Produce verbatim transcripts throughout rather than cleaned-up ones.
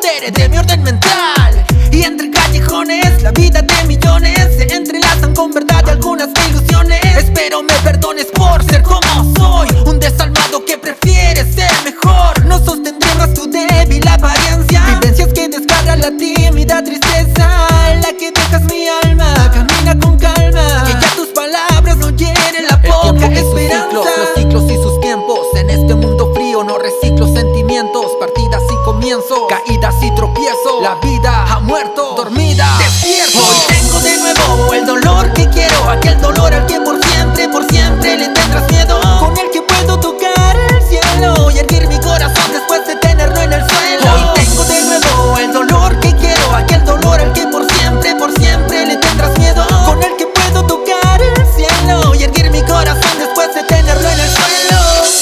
apodere de mi orden mental. Y entre callejones, la vida de millones se entrelazan con verdad y algunas ilusiones. Espero me perdones por ser como soy, un desalmado que prefiere ser mejor. No sostendré más tu débil apariencia, vivencias que desgarran la tímida tristeza, la que dejas mi alma. Camina con calma, que ya tus palabras no llenen la poca esperanza. Ciclos, los ciclos y sus tiempos. En este mundo frío no reciclo sentimientos. Partidas y comienzos, caídas y tropiezos. La vida ha muerto, dormida, despierto. Hoy tengo de nuevo el dolor que quiero, aquel dolor al que por siempre, por siempre le tendrás miedo. Con el que puedo tocar el cielo y erguir mi corazón después de tenerlo en el suelo. Hoy tengo de nuevo el dolor que quiero, aquel dolor al que por siempre, por siempre le tendrás miedo. Con el que puedo tocar el cielo y erguir mi corazón después de tenerlo en el suelo.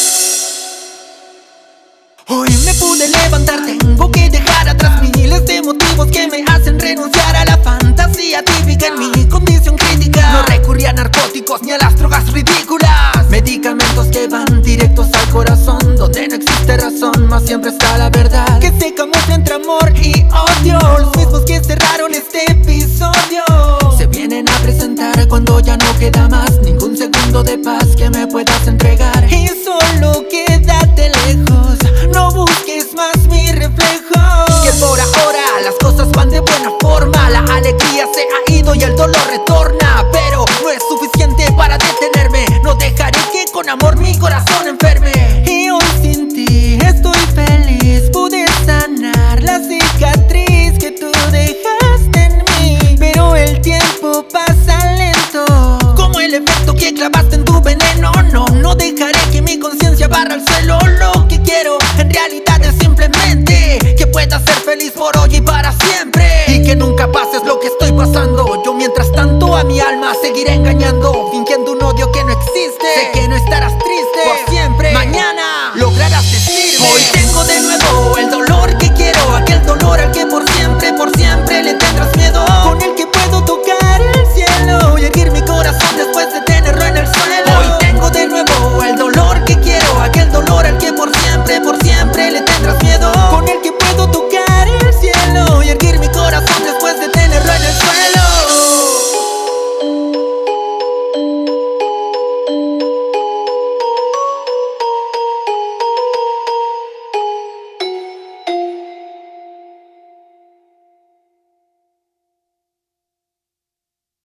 Hoy me pude levantar, tengo que dejar atrás miles de motivos que me hacen renunciar a la fantasía típica en mi condición crítica. No recurrí a narcóticos ni a las drogas ridículas, medicamentos que van directos al corazón, donde no existe razón, mas siempre está la verdad, que se camufla entre amor y odio. Los mismos que cerraron este episodio se vienen a presentar cuando ya no queda más ningún segundo de paz que me puedas entregar. Y solo quédate lejos, no busques más mi reflejo, que por ahora las cosas van de buena forma. La alegría se ha ido y el dolor retorna, pero no es suficiente para detenerme. No dejaré que con amor mi corazón enferme. Y hoy sin ti estoy feliz, pude sanar la cicatriz que tú dejaste en mí. Pero el tiempo pasa lento, como el efecto que clavaste en tu veneno. No, no dejaré que mi conciencia barra el suelo. Lo que quiero en realidad es simplemente que puedas ser feliz por hoy y para siempre, y que nunca pases lo que estoy pasando. Yo mientras tanto a mi alma seguiré engañando, fingiendo una